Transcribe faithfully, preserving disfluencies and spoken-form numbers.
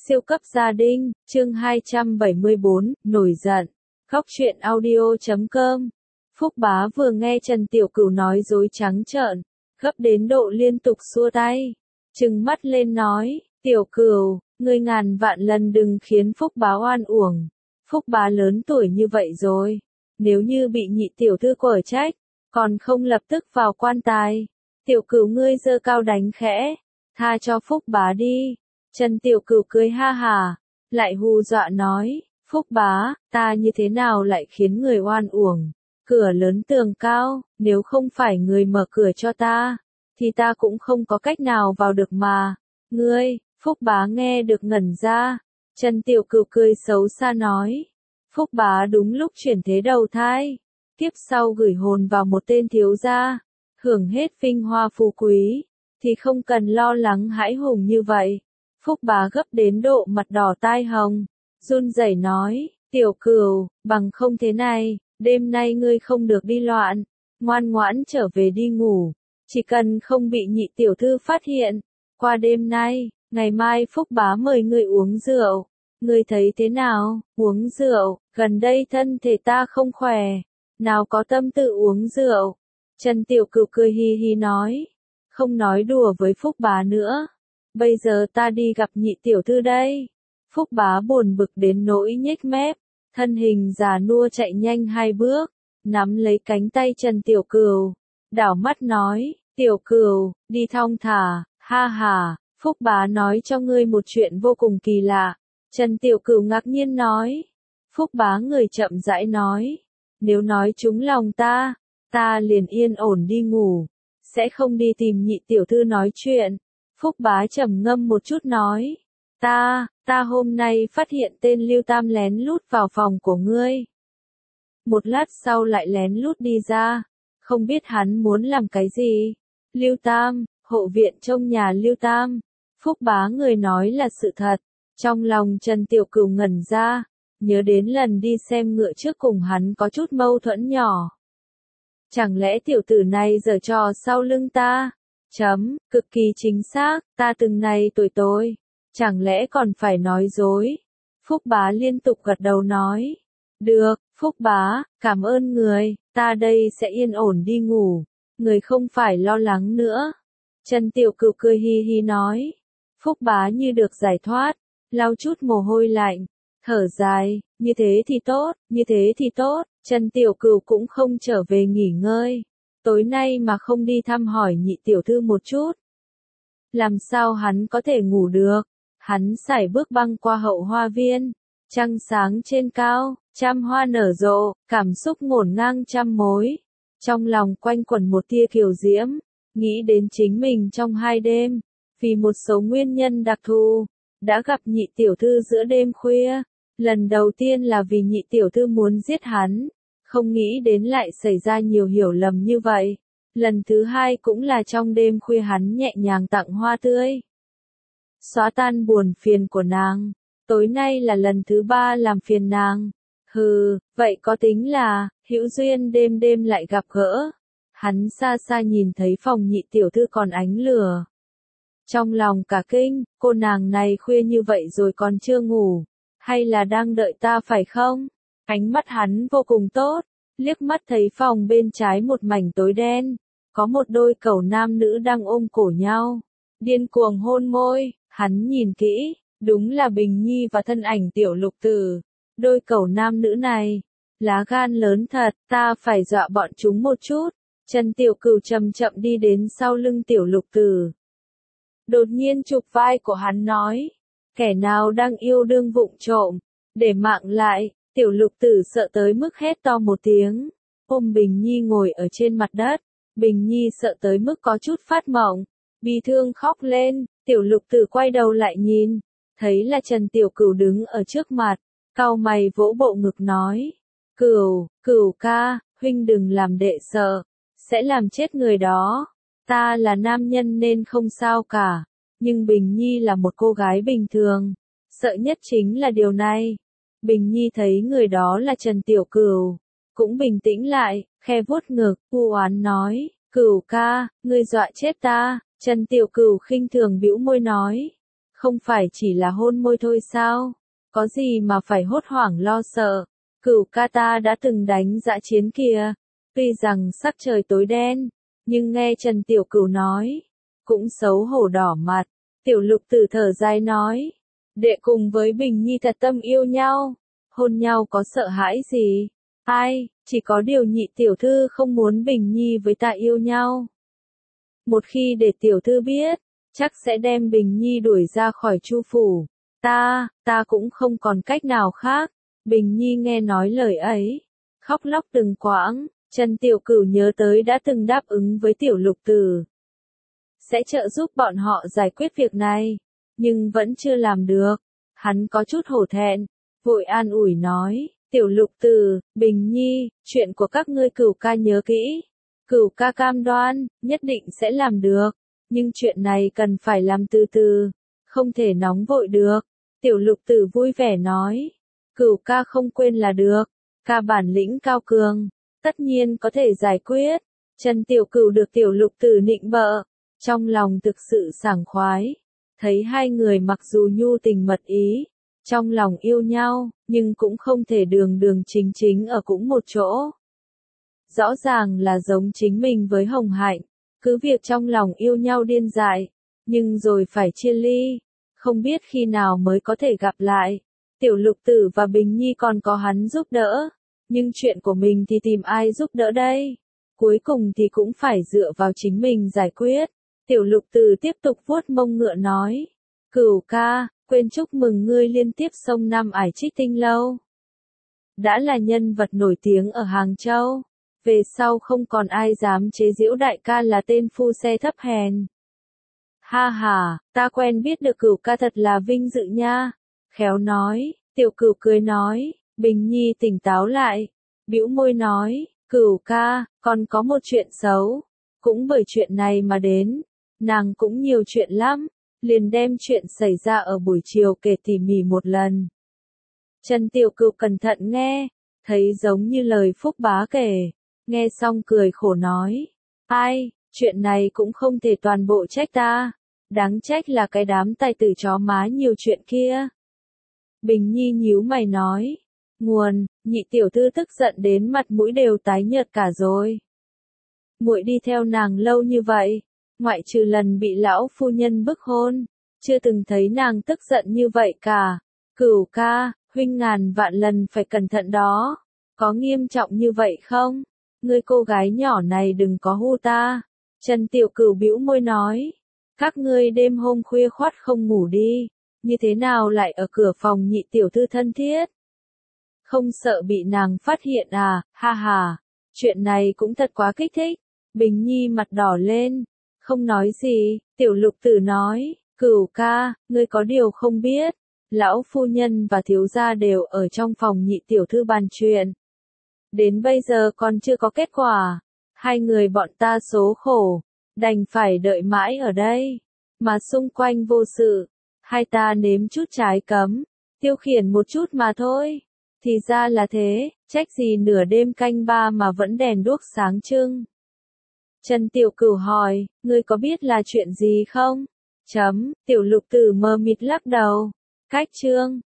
Siêu cấp gia đình, chương hai trăm bảy mươi bốn, nổi giận. Góc truyện audio chấm com. Phúc Bá vừa nghe Trần Tiểu Cửu nói dối trắng trợn, gấp đến độ liên tục xua tay, trừng mắt lên nói, Tiểu Cửu, ngươi ngàn vạn lần đừng khiến Phúc Bá oan uổng. Phúc Bá lớn tuổi như vậy rồi, nếu như bị nhị tiểu thư quở trách, còn không lập tức vào quan tài. Tiểu Cửu ngươi giơ cao đánh khẽ, tha cho Phúc Bá đi. Trần Tiểu Cửu cười ha hà, lại hù dọa nói, Phúc Bá, ta như thế nào lại khiến người oan uổng? Cửa lớn tường cao, nếu không phải người mở cửa cho ta, thì ta cũng không có cách nào vào được mà. Ngươi, Phúc Bá nghe được ngẩn ra. Trần Tiểu Cửu cười xấu xa nói, Phúc Bá đúng lúc chuyển thế đầu thai, kiếp sau gửi hồn vào một tên thiếu gia, hưởng hết vinh hoa phú quý, thì không cần lo lắng hãi hùng như vậy. Phúc Bá gấp đến độ mặt đỏ tai hồng, run rẩy nói, Tiểu Cửu, bằng không thế này, đêm nay ngươi không được đi loạn, ngoan ngoãn trở về đi ngủ, chỉ cần không bị nhị tiểu thư phát hiện. Qua đêm nay, ngày mai Phúc Bá mời ngươi uống rượu, ngươi thấy thế nào? Uống rượu, gần đây thân thể ta không khỏe, nào có tâm tư uống rượu. Trần Tiểu Cửu cười hi hi nói, không nói đùa với Phúc Bá nữa. Bây giờ ta đi gặp nhị tiểu thư đây. Phúc Bá buồn bực đến nỗi nhếch mép, thân hình già nua chạy nhanh hai bước, nắm lấy cánh tay Trần Tiểu Cửu, đảo mắt nói, Tiểu Cửu, đi thong thả, ha ha, Phúc Bá nói cho ngươi một chuyện vô cùng kỳ lạ. Trần Tiểu Cửu ngạc nhiên nói, Phúc Bá người chậm rãi nói, nếu nói trúng lòng ta, ta liền yên ổn đi ngủ, sẽ không đi tìm nhị tiểu thư nói chuyện. Phúc Bá trầm ngâm một chút nói, ta, ta hôm nay phát hiện tên Lưu Tam lén lút vào phòng của ngươi. Một lát sau lại lén lút đi ra, không biết hắn muốn làm cái gì. Lưu Tam, hộ viện trong nhà Lưu Tam. Phúc Bá người nói là sự thật, trong lòng Trần Tiểu Cửu ngẩn ra, nhớ đến lần đi xem ngựa trước cùng hắn có chút mâu thuẫn nhỏ. Chẳng lẽ tiểu tử này giở trò sau lưng ta? Chấm, cực kỳ chính xác, ta từng này tuổi tôi, chẳng lẽ còn phải nói dối? Phúc Bá liên tục gật đầu nói, được, Phúc Bá, cảm ơn người, ta đây sẽ yên ổn đi ngủ, người không phải lo lắng nữa. Trần Tiểu Cửu cười hi hi nói, Phúc Bá như được giải thoát, lau chút mồ hôi lạnh, thở dài, như thế thì tốt, như thế thì tốt. Trần Tiểu Cửu cũng không trở về nghỉ ngơi. Tối nay mà không đi thăm hỏi nhị tiểu thư một chút, làm sao hắn có thể ngủ được? Hắn sải bước băng qua hậu hoa viên, trăng sáng trên cao, trăm hoa nở rộ, cảm xúc ngổn ngang trăm mối. Trong lòng quanh quẩn một tia kiều diễm, nghĩ đến chính mình trong hai đêm, vì một số nguyên nhân đặc thù, đã gặp nhị tiểu thư giữa đêm khuya. Lần đầu tiên là vì nhị tiểu thư muốn giết hắn, không nghĩ đến lại xảy ra nhiều hiểu lầm như vậy. Lần thứ hai cũng là trong đêm khuya hắn nhẹ nhàng tặng hoa tươi, xóa tan buồn phiền của nàng. Tối nay là lần thứ ba làm phiền nàng. Hừ, vậy có tính là hữu duyên đêm đêm lại gặp gỡ. Hắn xa xa nhìn thấy phòng nhị tiểu thư còn ánh lửa, trong lòng cả kinh, cô nàng này khuya như vậy rồi còn chưa ngủ, hay là đang đợi ta phải không? Ánh mắt hắn vô cùng tốt, liếc mắt thấy phòng bên trái một mảnh tối đen, có một đôi cẩu nam nữ đang ôm cổ nhau, điên cuồng hôn môi. Hắn nhìn kỹ, đúng là Bình Nhi và thân ảnh Tiểu Lục Tử. Đôi cẩu nam nữ này, lá gan lớn thật, ta phải dọa bọn chúng một chút. Trần Tiểu Cửu chậm chậm đi đến sau lưng Tiểu Lục Tử, đột nhiên chụp vai của hắn nói, kẻ nào đang yêu đương vụng trộm, để mạng lại. Tiểu Lục Tử sợ tới mức hét to một tiếng, ôm Bình Nhi ngồi ở trên mặt đất. Bình Nhi sợ tới mức có chút phát mộng, bi thương khóc lên. Tiểu Lục Tử quay đầu lại nhìn, thấy là Trần Tiểu Cửu đứng ở trước mặt, cau mày vỗ bộ ngực nói, Cửu, Cửu ca, huynh đừng làm đệ sợ, sẽ làm chết người đó. Ta là nam nhân nên không sao cả, nhưng Bình Nhi là một cô gái bình thường, sợ nhất chính là điều này. Bình Nhi thấy người đó là Trần Tiểu Cửu, cũng bình tĩnh lại, khe vuốt ngực, u oán nói, Cửu ca, ngươi dọa chết ta. Trần Tiểu Cửu khinh thường bĩu môi nói, Không phải chỉ là hôn môi thôi sao? Có gì mà phải hốt hoảng lo sợ? Cửu ca ta đã từng đánh dã chiến kìa. Tuy rằng sắc trời tối đen, nhưng nghe Trần Tiểu Cửu nói, cũng xấu hổ đỏ mặt. Tiểu Lục Tử thở dài nói, đệ cùng với Bình Nhi thật tâm yêu nhau, hôn nhau có sợ hãi gì? Ai, chỉ có điều nhị tiểu thư không muốn Bình Nhi với ta yêu nhau. Một khi để tiểu thư biết, chắc sẽ đem Bình Nhi đuổi ra khỏi Chu phủ. Ta, ta cũng không còn cách nào khác. Bình Nhi nghe nói lời ấy, khóc lóc từng quãng. Trần Tiểu Cửu nhớ tới đã từng đáp ứng với Tiểu Lục Tử, sẽ trợ giúp bọn họ giải quyết việc này, nhưng vẫn chưa làm được. Hắn có chút hổ thẹn, vội an ủi nói, Tiểu Lục Tử, Bình Nhi, chuyện của các ngươi Cửu ca nhớ kỹ. Cửu ca cam đoan, nhất định sẽ làm được, nhưng chuyện này cần phải làm từ từ, không thể nóng vội được. Tiểu Lục Tử vui vẻ nói, Cửu ca không quên là được, ca bản lĩnh cao cường, tất nhiên có thể giải quyết. Trần Tiểu Cửu được Tiểu Lục Tử nịnh bợ, trong lòng thực sự sảng khoái, thấy hai người mặc dù nhu tình mật ý, trong lòng yêu nhau, nhưng cũng không thể đường đường chính chính ở cũng một chỗ. Rõ ràng là giống chính mình với Hồng Hạnh, cứ việc trong lòng yêu nhau điên dại, nhưng rồi phải chia ly, không biết khi nào mới có thể gặp lại. Tiểu Lục Tử và Bình Nhi còn có hắn giúp đỡ, nhưng chuyện của mình thì tìm ai giúp đỡ đây? Cuối cùng thì cũng phải dựa vào chính mình giải quyết. Tiểu Lục Tử tiếp tục vuốt mông ngựa nói, Cửu ca, quên chúc mừng ngươi liên tiếp xông năm ải Trích Tinh lâu. Đã là nhân vật nổi tiếng ở Hàng Châu, về sau không còn ai dám chế giễu đại ca là tên phu xe thấp hèn. Ha ha, ta quen biết được Cửu ca thật là vinh dự nha. Khéo nói, Tiểu Cửu cười nói, Bình Nhi tỉnh táo lại, bĩu môi nói, Cửu ca, còn có một chuyện xấu, cũng bởi chuyện này mà đến, nàng cũng nhiều chuyện lắm, liền đem chuyện xảy ra ở buổi chiều kể tỉ mỉ một lần. Trần Tiểu Cửu cẩn thận nghe, thấy giống như lời Phúc Bá kể, nghe xong cười khổ nói, ai, chuyện này cũng không thể toàn bộ trách ta, đáng trách là cái đám tài tử chó má nhiều chuyện kia. Bình Nhi nhíu mày nói, nguồn, nhị tiểu thư tức giận đến mặt mũi đều tái nhợt cả rồi. Muội đi theo nàng lâu như vậy, ngoại trừ lần bị lão phu nhân bức hôn, chưa từng thấy nàng tức giận như vậy cả. Cửu ca, huynh ngàn vạn lần phải cẩn thận đó, có nghiêm trọng như vậy không? Ngươi cô gái nhỏ này đừng có hu ta. Trần Tiểu Cửu bĩu môi nói, các ngươi đêm hôm khuya khoắt không ngủ đi, như thế nào lại ở cửa phòng nhị tiểu thư thân thiết? Không sợ bị nàng phát hiện à, ha ha, chuyện này cũng thật quá kích thích. Bình Nhi mặt đỏ lên, không nói gì. Tiểu Lục Tử nói, Cửu ca, ngươi có điều không biết, lão phu nhân và thiếu gia đều ở trong phòng nhị tiểu thư bàn chuyện. Đến bây giờ còn chưa có kết quả, hai người bọn ta số khổ, đành phải đợi mãi ở đây, mà xung quanh vô sự, hai ta nếm chút trái cấm, tiêu khiển một chút mà thôi. Thì ra là thế, trách gì nửa đêm canh ba mà vẫn đèn đuốc sáng trưng. Trần Tiểu Cửu hỏi, ngươi có biết là chuyện gì không? Chấm, Tiểu Lục Tử mờ mịt lắc đầu. Cách chương